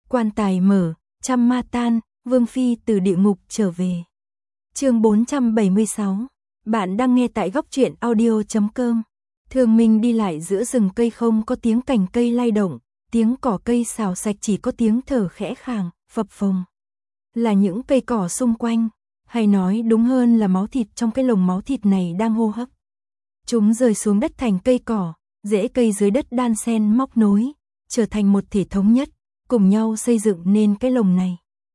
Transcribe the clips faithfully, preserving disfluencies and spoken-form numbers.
Quan tài mở, trăm ma tan, Vương Phi từ địa ngục trở về. Chương bốn trăm bảy mươi sáu. Bạn đang nghe tại góc truyện audio chấm com. Thương Minh đi lại giữa rừng cây, không có tiếng cành cây lay động, tiếng cỏ cây xào sạch, chỉ có tiếng thở khẽ khàng, phập phồng. Là những cây cỏ xung quanh, hay nói đúng hơn là máu thịt trong cái lồng máu thịt này đang hô hấp. Chúng rơi xuống đất thành cây cỏ, rễ cây dưới đất đan xen móc nối, trở thành một thể thống nhất, cùng nhau xây dựng nên cái lồng này.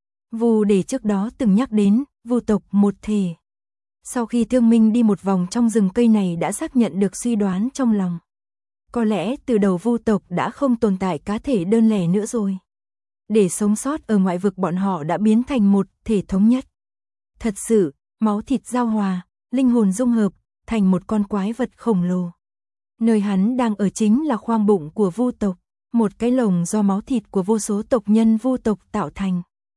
Vu để trước đó từng nhắc đến, vu tộc một thể. Sau khi Thương Minh đi một vòng trong rừng cây này đã xác nhận được suy đoán trong lòng. Có lẽ từ đầu vu tộc đã không tồn tại cá thể đơn lẻ nữa rồi. Để sống sót ở ngoại vực, bọn họ đã biến thành một thể thống nhất. Thật sự, máu thịt giao hòa, linh hồn dung hợp, thành một con quái vật khổng lồ. Nơi hắn đang ở chính là khoang bụng của vu tộc, một cái lồng do máu thịt của vô số tộc nhân vu tộc tạo thành.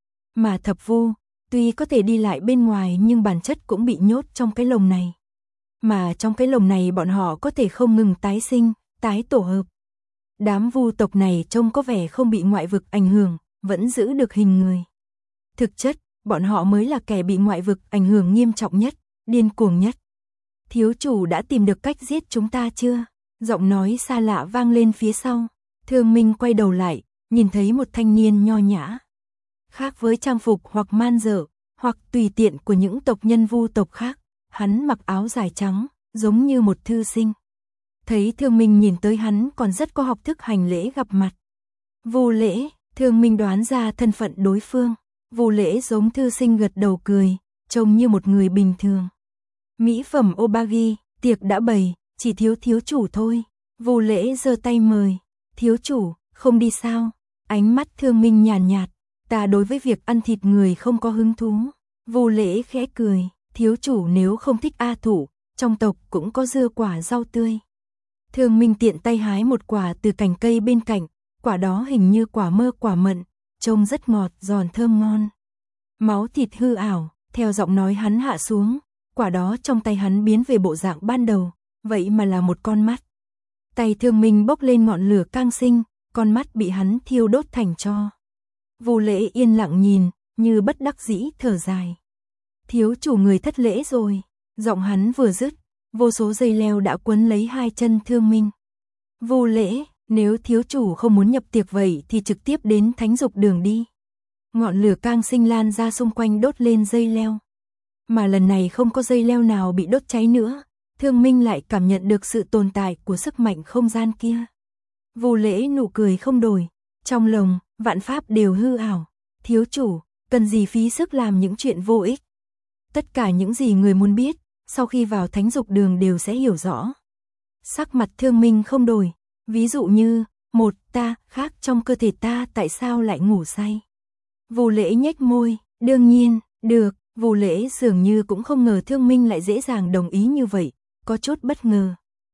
Mà thập vu, tuy có thể đi lại bên ngoài nhưng bản chất cũng bị nhốt trong cái lồng này. Mà trong cái lồng này bọn họ có thể không ngừng tái sinh, tái tổ hợp. Đám vu tộc này trông có vẻ không bị ngoại vực ảnh hưởng, vẫn giữ được hình người. Thực chất, bọn họ mới là kẻ bị ngoại vực ảnh hưởng nghiêm trọng nhất, điên cuồng nhất. Thiếu chủ đã tìm được cách giết chúng ta chưa? Giọng nói xa lạ vang lên phía sau. Thương Minh quay đầu lại, nhìn thấy một thanh niên nho nhã. Khác với trang phục hoặc man dợ, hoặc tùy tiện của những tộc nhân vu tộc khác, hắn mặc áo dài trắng, giống như một thư sinh. Thấy Thương Minh nhìn tới, hắn còn rất có học thức hành lễ gặp mặt. Vu Lễ, Thương Minh đoán ra thân phận đối phương. Vu Lễ giống thư sinh gật đầu cười, trông như một người bình thường. Mỹ phẩm Obagi, tiệc đã bày, chỉ thiếu thiếu chủ thôi. Vu Lễ giơ tay mời. Thiếu chủ, không đi sao? Ánh mắt Thương Minh nhàn nhạt, ta đối với việc ăn thịt người không có hứng thú. Vu Lễ khẽ cười, thiếu chủ nếu không thích A Thủ, trong tộc cũng có dưa quả rau tươi. Thương Minh tiện tay hái một quả từ cành cây bên cạnh, quả đó hình như quả mơ quả mận, trông rất ngọt, giòn thơm ngon. Máu thịt hư ảo, theo giọng nói hắn hạ xuống, quả đó trong tay hắn biến về bộ dạng ban đầu, vậy mà là một con mắt. Tay Thương Minh bốc lên ngọn lửa cang sinh, con mắt bị hắn thiêu đốt thành tro. Vu Lễ yên lặng nhìn, như bất đắc dĩ thở dài. Thiếu chủ người thất lễ rồi. Giọng hắn vừa dứt, vô số dây leo đã quấn lấy hai chân Thương Minh. Vu Lễ, nếu thiếu chủ không muốn nhập tiệc vậy thì trực tiếp đến Thánh Dục Đường đi. Ngọn lửa cang sinh lan ra xung quanh đốt lên dây leo. Mà lần này không có dây leo nào bị đốt cháy nữa. Thương Minh lại cảm nhận được sự tồn tại của sức mạnh không gian kia. Vu Lễ nụ cười không đổi, trong lòng, vạn pháp đều hư ảo. Thiếu chủ, cần gì phí sức làm những chuyện vô ích. Tất cả những gì người muốn biết, sau khi vào Thánh Dục Đường đều sẽ hiểu rõ. Sắc mặt Thương Minh không đổi, ví dụ như, một ta khác trong cơ thể ta tại sao lại ngủ say. Vu Lễ nhếch môi, đương nhiên, được. Vu Lễ dường như cũng không ngờ Thương Minh lại dễ dàng đồng ý như vậy, có chút bất ngờ.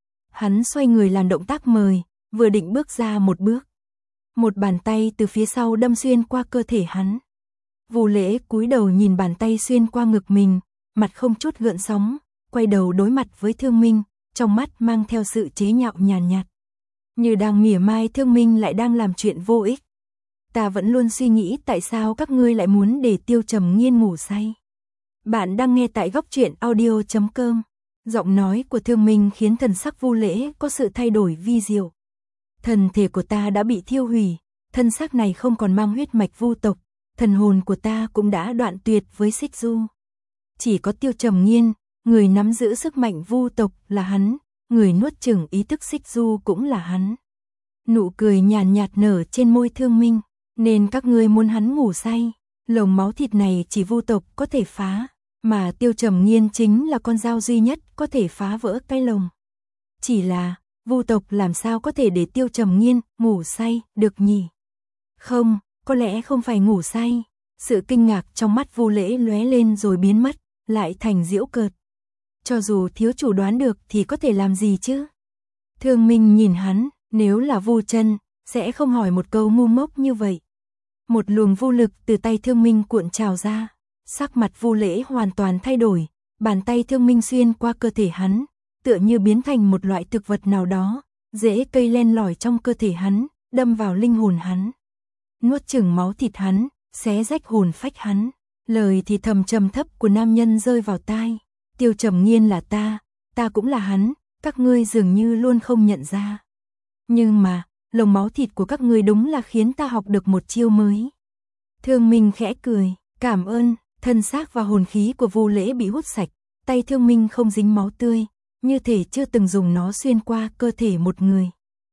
Hắn xoay người làm động tác mời, vừa định bước ra một bước. Một bàn tay từ phía sau đâm xuyên qua cơ thể hắn. Vu Lễ cúi đầu nhìn bàn tay xuyên qua ngực mình, mặt không chút gợn sóng, quay đầu đối mặt với Thương Minh, trong mắt mang theo sự chế nhạo nhàn nhạt. Như đang mỉa mai Thương Minh lại đang làm chuyện vô ích. Ta vẫn luôn suy nghĩ tại sao các ngươi lại muốn để Tiêu Trầm Nghiên ngủ say. Bạn đang nghe tại góc truyện audio chấm com. Giọng nói của Thương Minh khiến thần sắc Vu Lễ có sự thay đổi vi diệu. Thần thể của ta đã bị thiêu hủy, thân xác này không còn mang huyết mạch vu tộc, thần hồn của ta cũng đã đoạn tuyệt với Xích Du. Chỉ có Tiêu Trầm Nghiên, người nắm giữ sức mạnh vu tộc là hắn, người nuốt chửng ý thức Xích Du cũng là hắn. Nụ cười nhàn nhạt nở trên môi Thương Minh, nên các ngươi muốn hắn ngủ say, lồng máu thịt này chỉ vu tộc có thể phá. Mà Tiêu Trầm Nghiên chính là con dao duy nhất có thể phá vỡ cái lồng. Chỉ là, vu tộc làm sao có thể để Tiêu Trầm Nghiên ngủ say được nhỉ? Không, có lẽ không phải ngủ say. Sự kinh ngạc trong mắt Vu Lễ lóe lên rồi biến mất, lại thành giễu cợt. Cho dù thiếu chủ đoán được thì có thể làm gì chứ? Thương Minh nhìn hắn, nếu là Vu Chân, sẽ không hỏi một câu ngu ngốc như vậy. Một luồng vô lực từ tay Thương Minh cuộn trào ra. Sắc mặt Vu Lễ hoàn toàn thay đổi, bàn tay Thương Minh xuyên qua cơ thể hắn, tựa như biến thành một loại thực vật nào đó, rễ cây len lỏi trong cơ thể hắn, đâm vào linh hồn hắn. nuốt chửng máu thịt hắn, xé rách hồn phách hắn. Lời thì thầm trầm thấp của nam nhân rơi vào tai. Tiêu Trầm Nghiên là ta, ta cũng là hắn, các ngươi dường như luôn không nhận ra. Nhưng mà, lồng máu thịt của các ngươi đúng là khiến ta học được một chiêu mới. Thương Minh khẽ cười, cảm ơn. Thân xác và hồn khí của Vu Lễ bị hút sạch, tay Thương Minh không dính máu tươi, như thể chưa từng dùng nó xuyên qua cơ thể một người.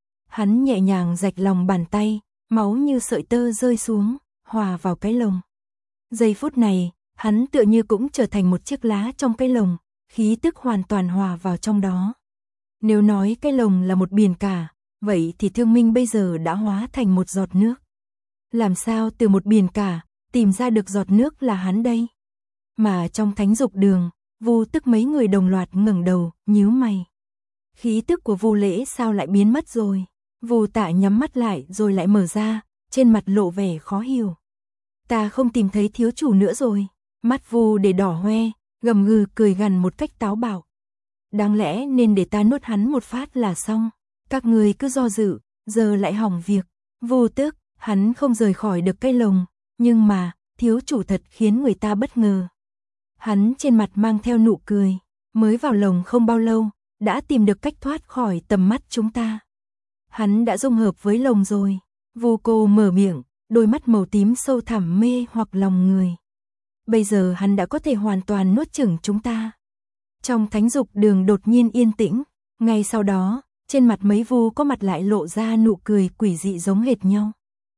Hắn nhẹ nhàng rạch lòng bàn tay, máu như sợi tơ rơi xuống, hòa vào cái lồng. Giây phút này, hắn tựa như cũng trở thành một chiếc lá trong cái lồng, khí tức hoàn toàn hòa vào trong đó. Nếu nói cái lồng là một biển cả, vậy thì Thương Minh bây giờ đã hóa thành một giọt nước. Làm sao từ một biển cả, tìm ra được giọt nước là hắn đây? Mà trong thánh dục đường, Vu Tức mấy người đồng loạt ngẩng đầu, nhíu mày. Khí tức của Vu Lễ sao lại biến mất rồi? Vu Tạ nhắm mắt lại rồi lại mở ra, trên mặt lộ vẻ khó hiểu. Ta không tìm thấy thiếu chủ nữa rồi. Mắt Vu để đỏ hoe, gầm gừ cười gằn một cách táo bạo. Đáng lẽ nên để ta nuốt hắn một phát là xong. Các người cứ do dự, giờ lại hỏng việc. Vu Tức, hắn không rời khỏi được cái lồng, nhưng mà, thiếu chủ thật khiến người ta bất ngờ. Hắn trên mặt mang theo nụ cười, mới vào lồng không bao lâu, đã tìm được cách thoát khỏi tầm mắt chúng ta. Hắn đã dung hợp với lồng rồi. Vu Cô mở miệng, đôi mắt màu tím sâu thẳm mê hoặc lòng người. Bây giờ hắn đã có thể hoàn toàn nuốt chửng chúng ta. Trong thánh dục đường đột nhiên yên tĩnh, ngay sau đó, trên mặt mấy Vu có mặt lại lộ ra nụ cười quỷ dị giống hệt nhau.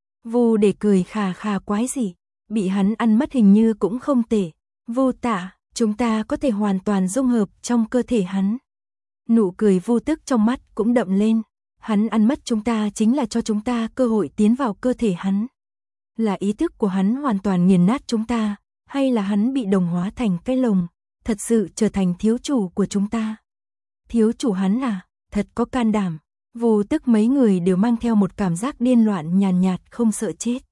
Vu để cười khà khà quái dị, bị hắn ăn mất hình như cũng không tệ. Vu Tạ, chúng ta có thể hoàn toàn dung hợp trong cơ thể hắn. Nụ cười Vu Tức trong mắt cũng đậm lên. Hắn ăn mất chúng ta chính là cho chúng ta cơ hội tiến vào cơ thể hắn. Là ý thức của hắn hoàn toàn nghiền nát chúng ta, hay là hắn bị đồng hóa thành cái lồng, thật sự trở thành thiếu chủ của chúng ta? Thiếu chủ hắn à, thật có can đảm. Vu Tức mấy người đều mang theo một cảm giác điên loạn nhàn nhạt, nhạt không sợ chết.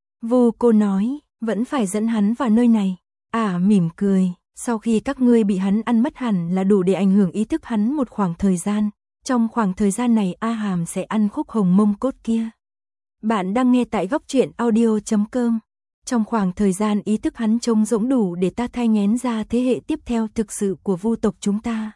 Vu Cô nói, vẫn phải dẫn hắn vào nơi này. À mỉm cười, sau khi các ngươi bị hắn ăn mất hẳn là đủ để ảnh hưởng ý thức hắn một khoảng thời gian. Trong khoảng thời gian này A Hàm sẽ ăn khúc hồng mông cốt kia. Bạn đang nghe tại góc truyện audio chấm com. Trong khoảng thời gian ý thức hắn trông rỗng đủ để ta thai nghén ra thế hệ tiếp theo thực sự của Vu tộc chúng ta.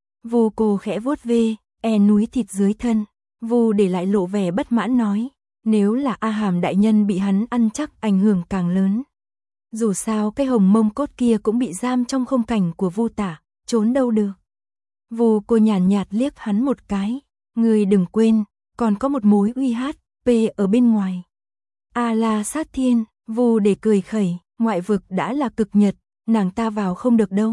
Vu Cô khẽ vuốt ve, e núi thịt dưới thân. Vu để lại lộ vẻ bất mãn nói, nếu là A Hàm đại nhân bị hắn ăn chắc ảnh hưởng càng lớn. Dù sao cái hồng mông cốt kia cũng bị giam trong không cảnh của Vu Tả, trốn đâu được. Vu Cô nhàn nhạt liếc hắn một cái, ngươi đừng quên, còn có một mối uy hát, P ở bên ngoài. A La Sát Thiên, Vu để cười khẩy, ngoại vực đã là cực nhật, nàng ta vào không được đâu.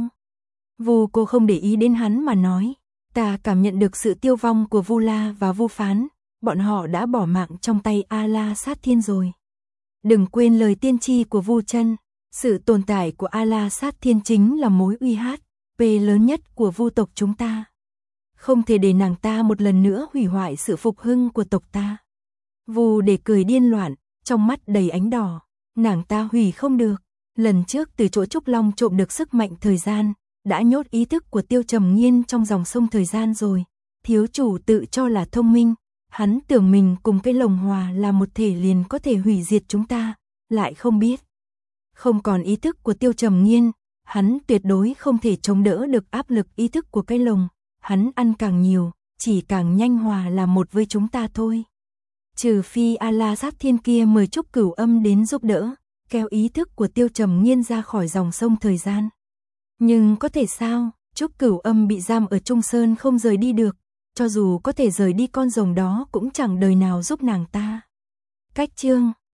Vu Cô không để ý đến hắn mà nói, ta cảm nhận được sự tiêu vong của Vu La và Vu Phán, bọn họ đã bỏ mạng trong tay A La Sát Thiên rồi. Đừng quên lời tiên tri của Vu Chân, sự tồn tại của A La Sát Thiên chính là mối uy hát, P lớn nhất của Vu tộc chúng ta. Không thể để nàng ta một lần nữa hủy hoại sự phục hưng của tộc ta. Vu để cười điên loạn, trong mắt đầy ánh đỏ, nàng ta hủy không được. Lần trước từ chỗ Trúc Long trộm được sức mạnh thời gian, đã nhốt ý thức của Tiêu Trầm Nghiên trong dòng sông thời gian rồi. Thiếu chủ tự cho là thông minh, hắn tưởng mình cùng cái lồng hòa là một thể liền có thể hủy diệt chúng ta, lại không biết. Không còn ý thức của Tiêu Trầm Nghiên, hắn tuyệt đối không thể chống đỡ được áp lực ý thức của cái lồng. Hắn ăn càng nhiều, chỉ càng nhanh hòa là một với chúng ta thôi. Trừ phi A La Sát Thiên kia mời Trúc Cửu Âm đến giúp đỡ, kéo ý thức của Tiêu Trầm Nghiên ra khỏi dòng sông thời gian. Nhưng có thể sao, Trúc Cửu Âm bị giam ở Trung Sơn không rời đi được, cho dù có thể rời đi con rồng đó cũng chẳng đời nào giúp nàng ta. Cách chương